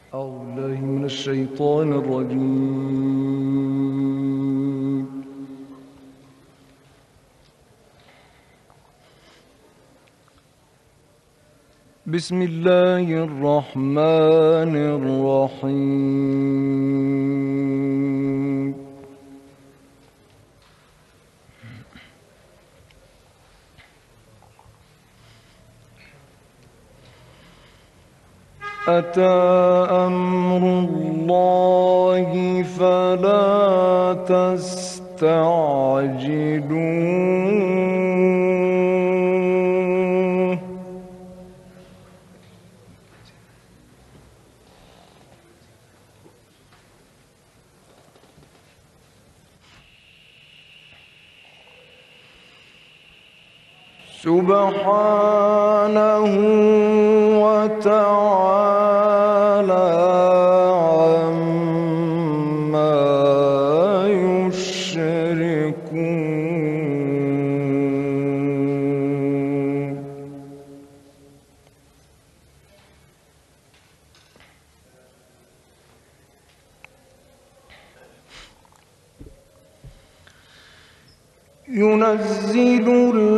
أعوذ بالله من الشيطان الرجيم. بسم الله الرحمن الرحيم. أتى أمر الله فلا تستعجلوه سبحانه وتعالى عما يشركون. ينزل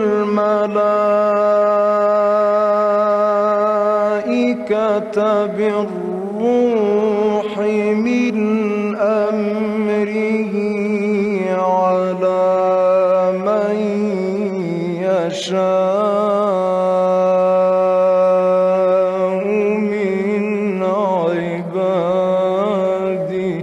الملائكة بالروح من أمره على من يشاء من عباده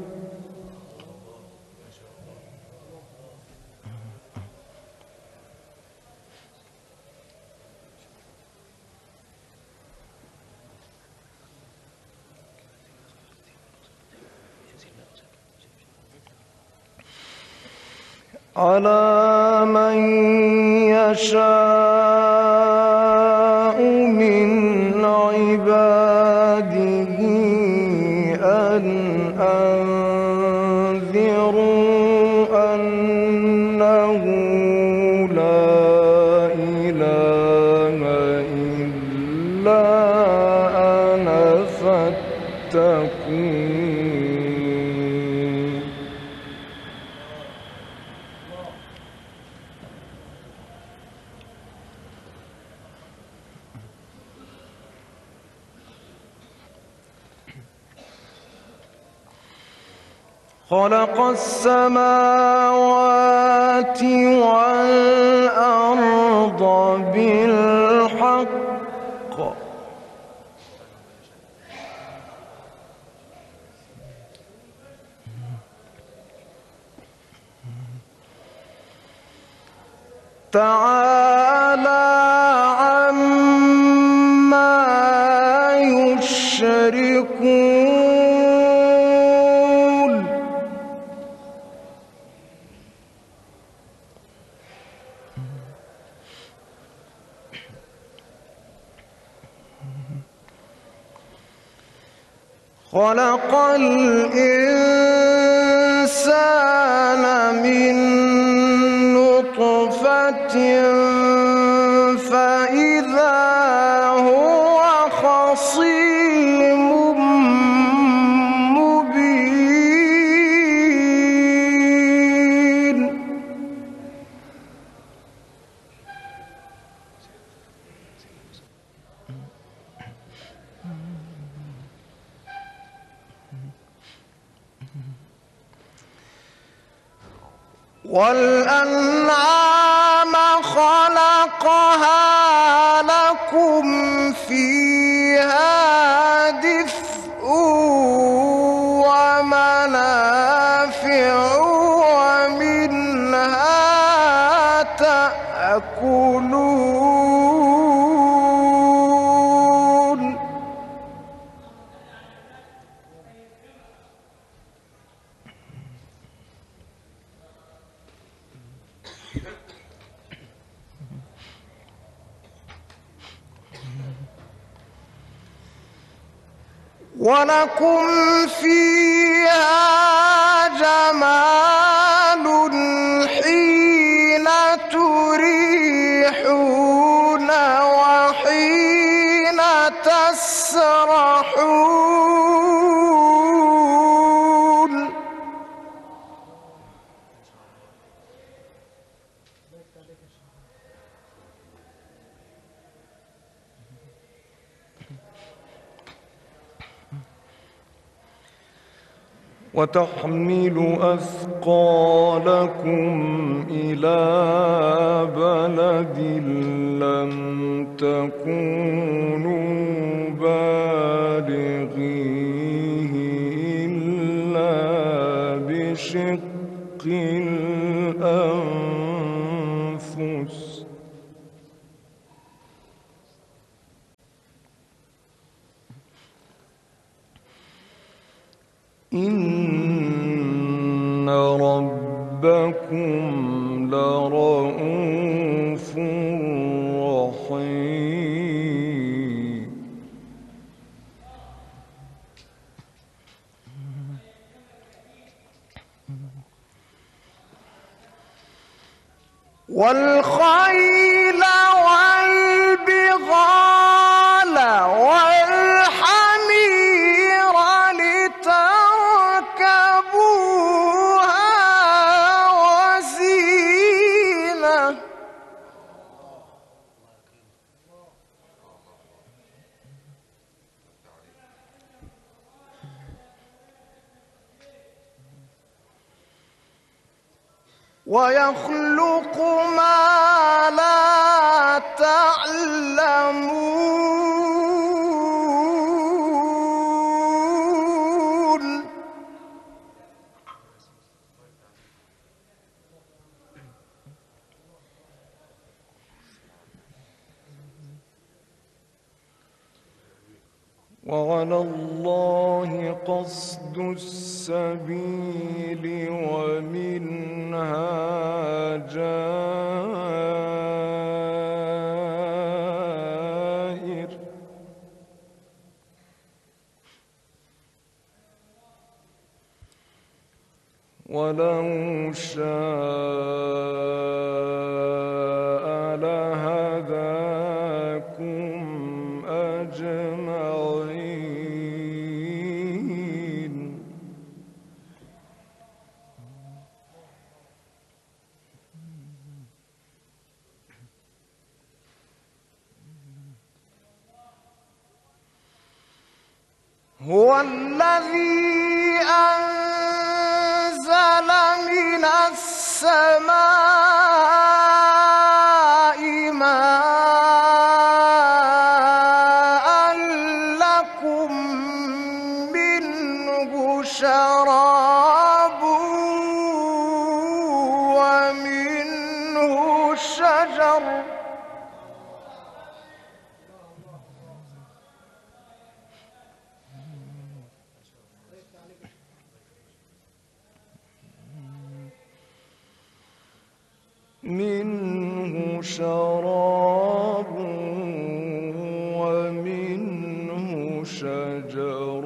أن أنذروا أنه لا إله إلا أنا فاتقون. خلق السماوات والأرض بالحق تعالى عما يشركون. خلق الإنسان من نطفة فإذا هو خصيم مبين. والأنعام خلقها لكم فيها دفء ومنافع ومنها تأكلون. ولكم فيها جمال حين تريحون وحين تسرحون. وتحمل أثقالكم إلى بلد لم تكونوا بالغيه إلا بشق الأنفس إن ربكم لرءوف رحيم والخيل والبغال والحمير لتركبوها وزينة ويخلق ما لا تعلمون وعلى الله قصد السبيل ومنها جائر ولو شاء لهداكم أجمعين هو الذي أنزل من السماء ماء لكم منه شراب ومنه شجر ومنه شجر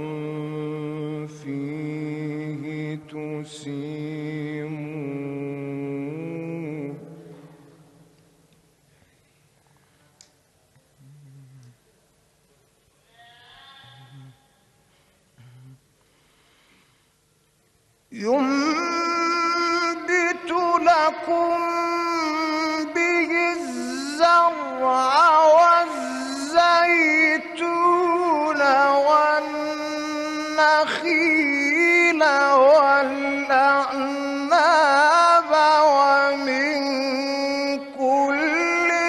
فيه تسيمون ينبت لكم به الزرع والزيتون والنخيل والأعناب ومن كل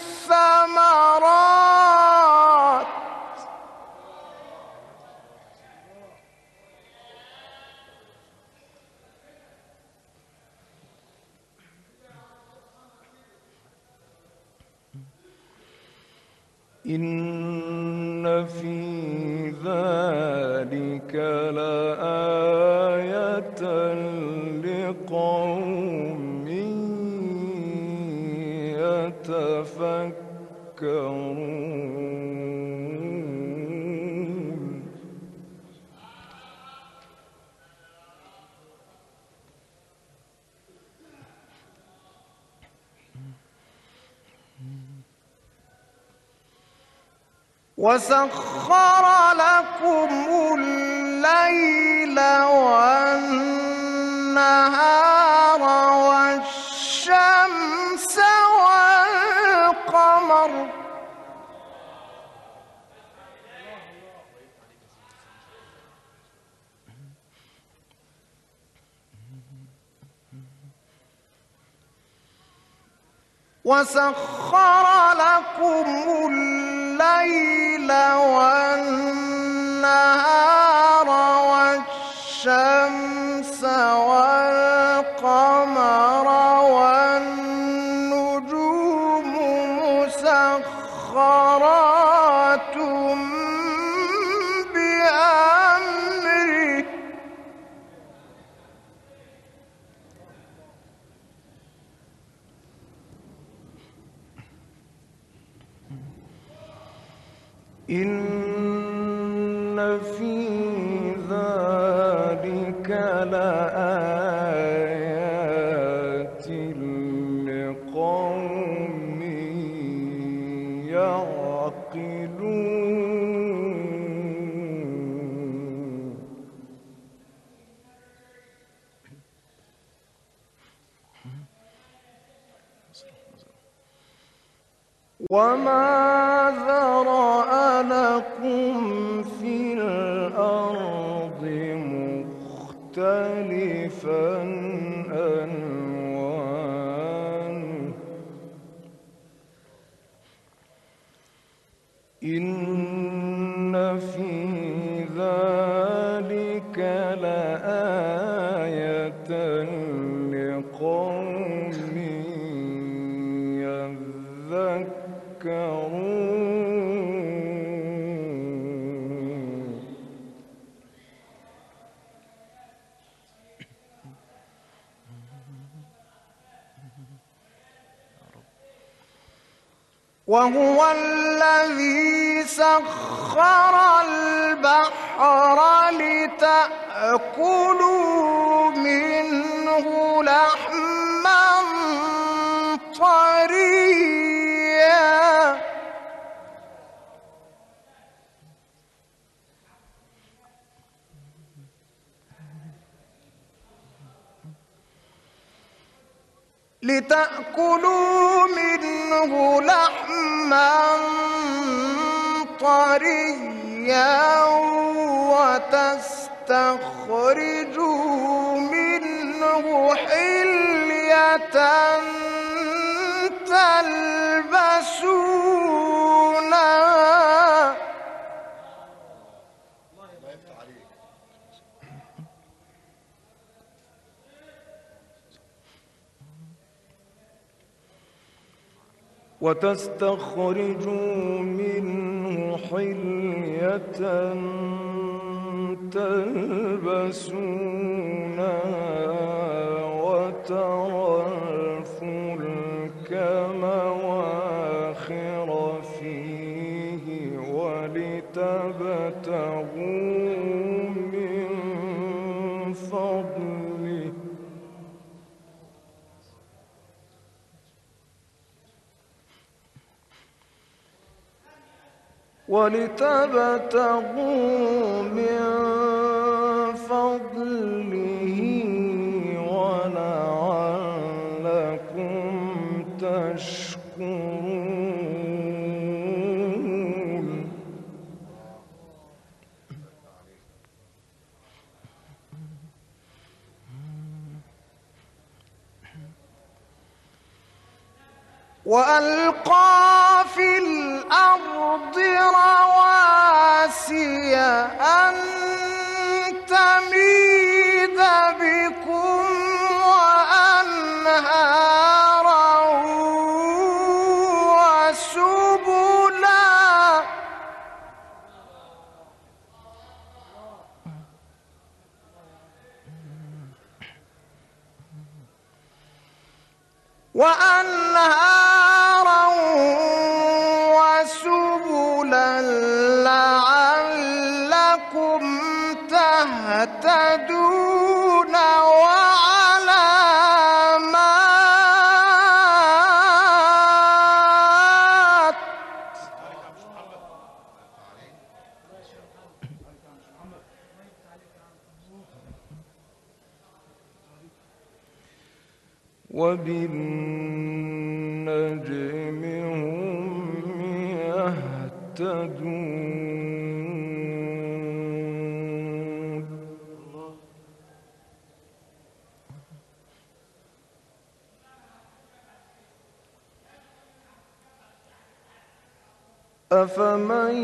الثمرات إن في ذلك لآية لقوم يتفكرون وسخر لكم الليل والنهار والشمس والقمر وسخر لكم الليل والنهار والشمس والقمر والنجوم مسخرات بأمره إن في ذلك لآيات لقوم يعقلون وما ذرأ لكم في الأرض مختلفا ألوانه إن في ذلك لآية لقوم يذكرون وهو الذي سخر البحر لتأكلوا منه لحما طريا طريا وتستخرجوا منه حلية تلبسونها وتستخرجوا منه حلية تلبسونها وترى الفلك مواخر فيه ولتبتغوا من فضله ولعلكم تشكرون وألقى في الأرض رواسي أن تميد بكم وأنهارا وسبلا وأنهارا وسبلا لعلكم تهتدون وعلامات وبالنجم هم يهتدون أفمن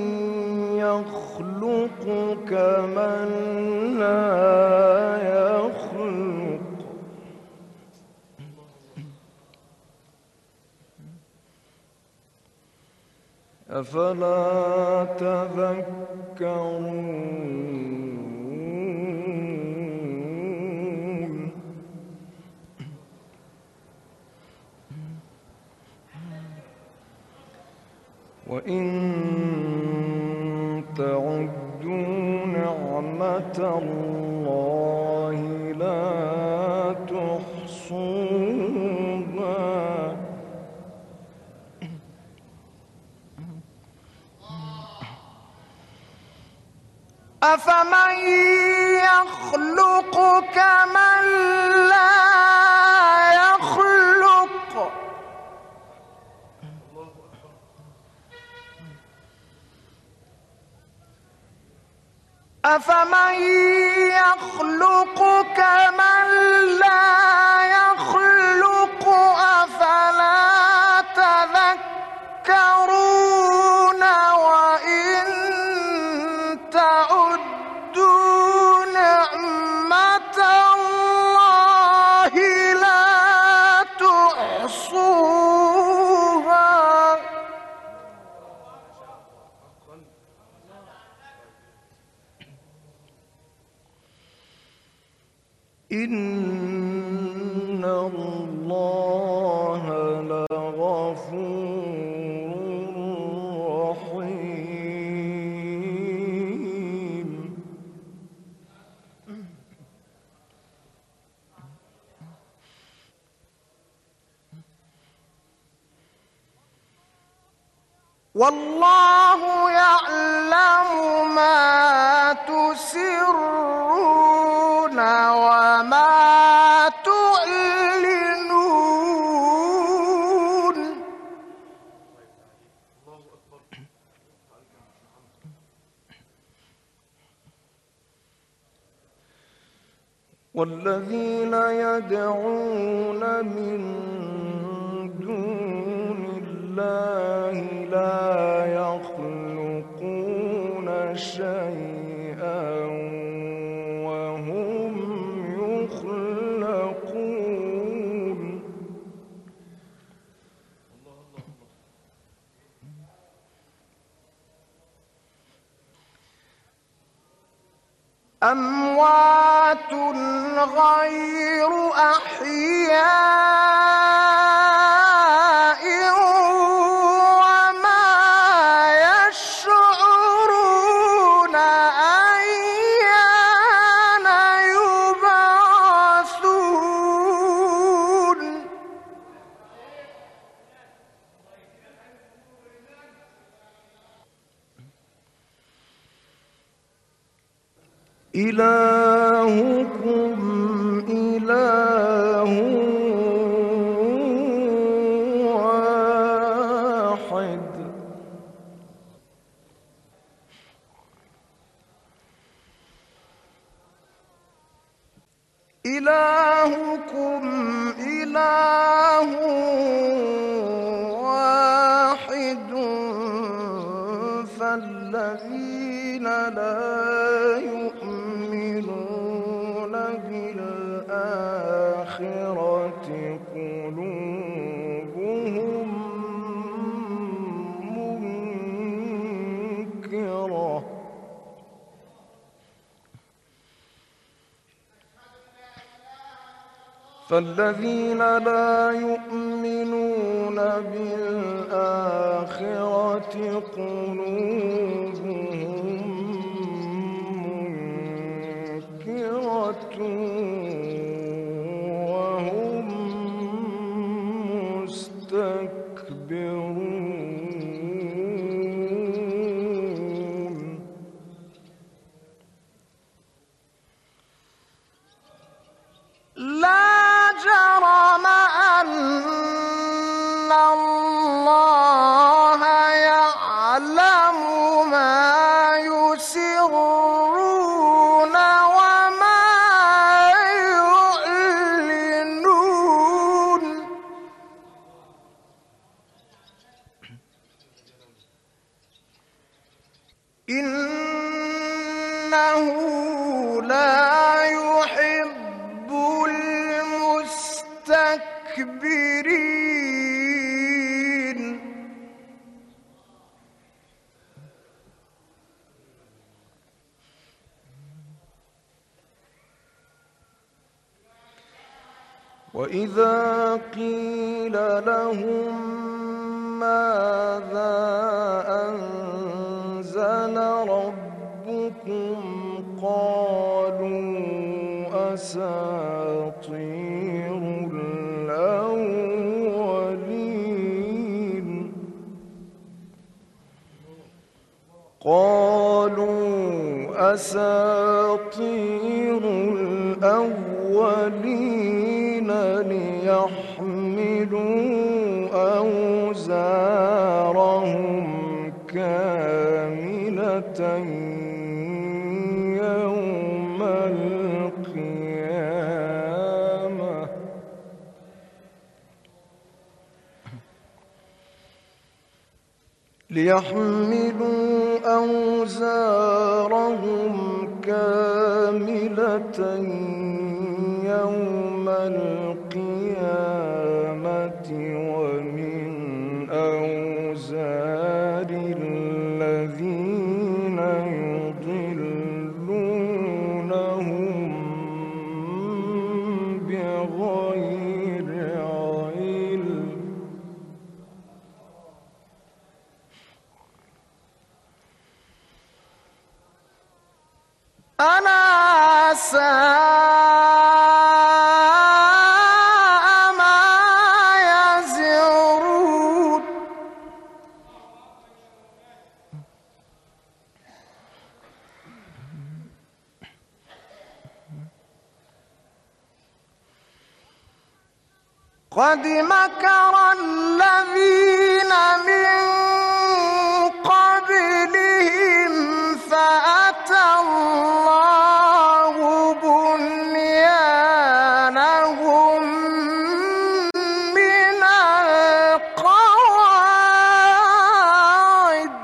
يخلق كمن لا يخلق أفلا تذكرون وإن تعدوا نعمة الله لا تحصوها أفمن يخلق كمن لا يخلق أفمن يخلق كمن لا يخلق أفلا تذكرون وإن تعدوا نعمة الله لا تحصوها إن الله لغفور رحيم والله يعلم ما تسرون وما تعلنون والذين يدعون من دون الله لا يخلقون شيئا وهم يخلقون أموات غير أحياء وما يشعرون أيان يبعثون إلهكم إله واحد إلهكم إله واحد فالذين لا يؤمنون بالآخرة قلوبهم منكرة فالذين لا يؤمنون بالآخرة قلوبهم منكرة وهم مستكبرون لا جرم أن الله يعلم ما لا يحب المستكبرين. وإذا قيل لهم ماذا أنزل ربكم قالوا أساطير الأولين ليحملوا أوزارهم كاملة يوم القيامة يوم القيامة ومن أوزار الذين يضلونهم بغير علم ألا ساء ما يزرون. قد مكر الذين من قبلهم فأتى الله بنيانهم من القواعد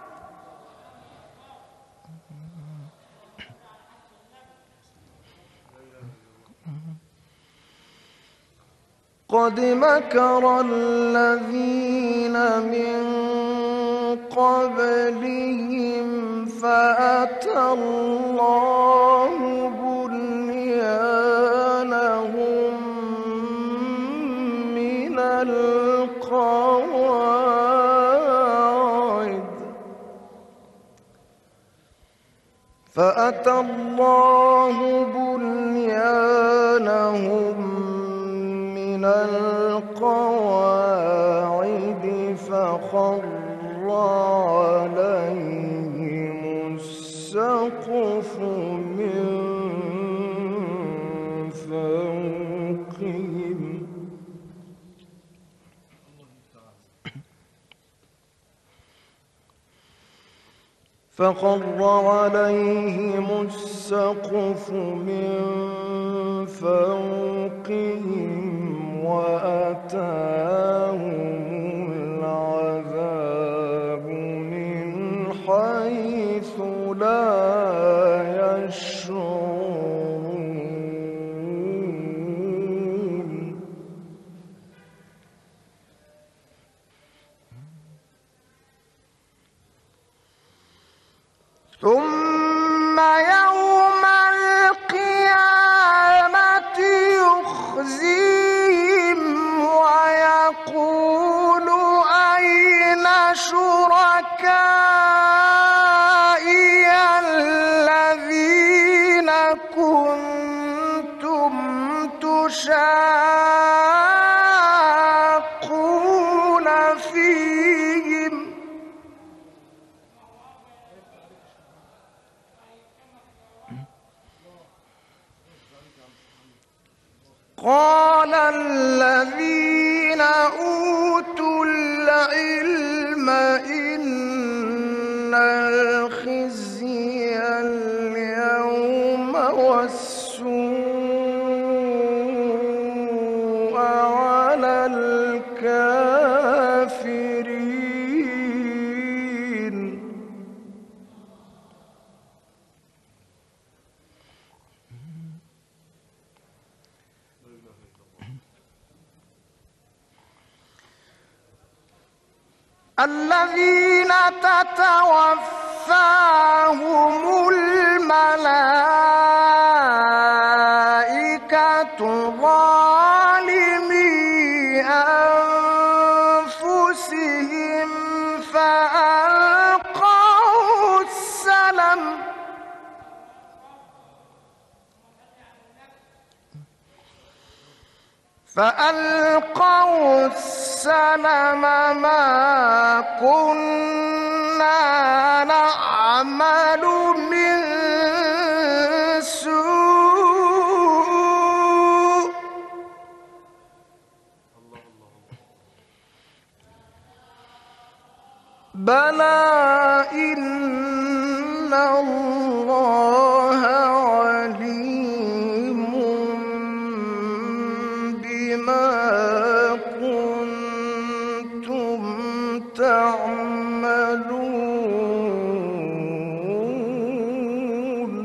قد مكر الذين من قبلهم فأتى الله بنيانهم من القواعد فخر عليهم السقف من فوقهم وأتاهم العذاب من حيث لا يشعرون ثم يوم القيامة يخزيهم ويقول أين شركائي الذين كنتم تشاقون فيهم قال الذين أوتوا العلم إن الخزي اليوم والسوء على الكافرين. الذين تتوفاهم الملائكة ظالمي أنفسهم فألقوا السلم ما كنا نعمل من سوء بلى إن الله عليم بما كنتم تعملون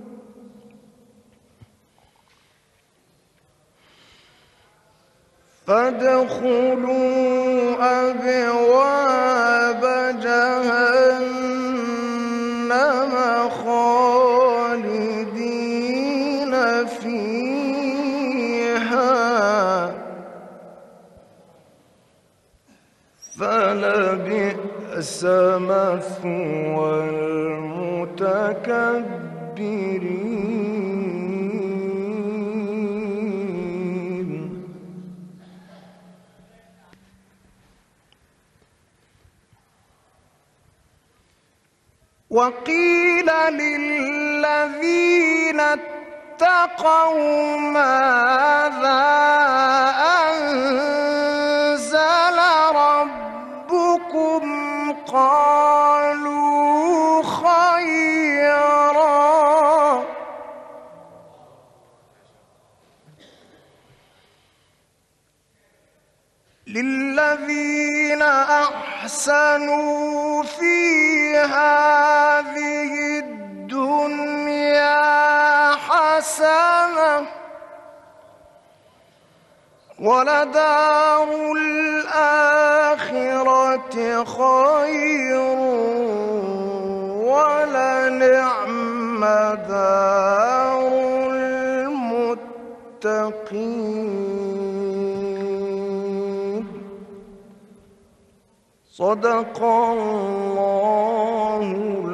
فادخلوا أبواب جهنم خالدين فيها فلبئس مثوى المتكبرين. وقيل للذين اتقوا ماذا أنزل ربكم قالوا خيرا للذين أحسنوا في هذه الدنيا حسنة ولدار الآخرة خير ولنعم دار المتقين. صدق الله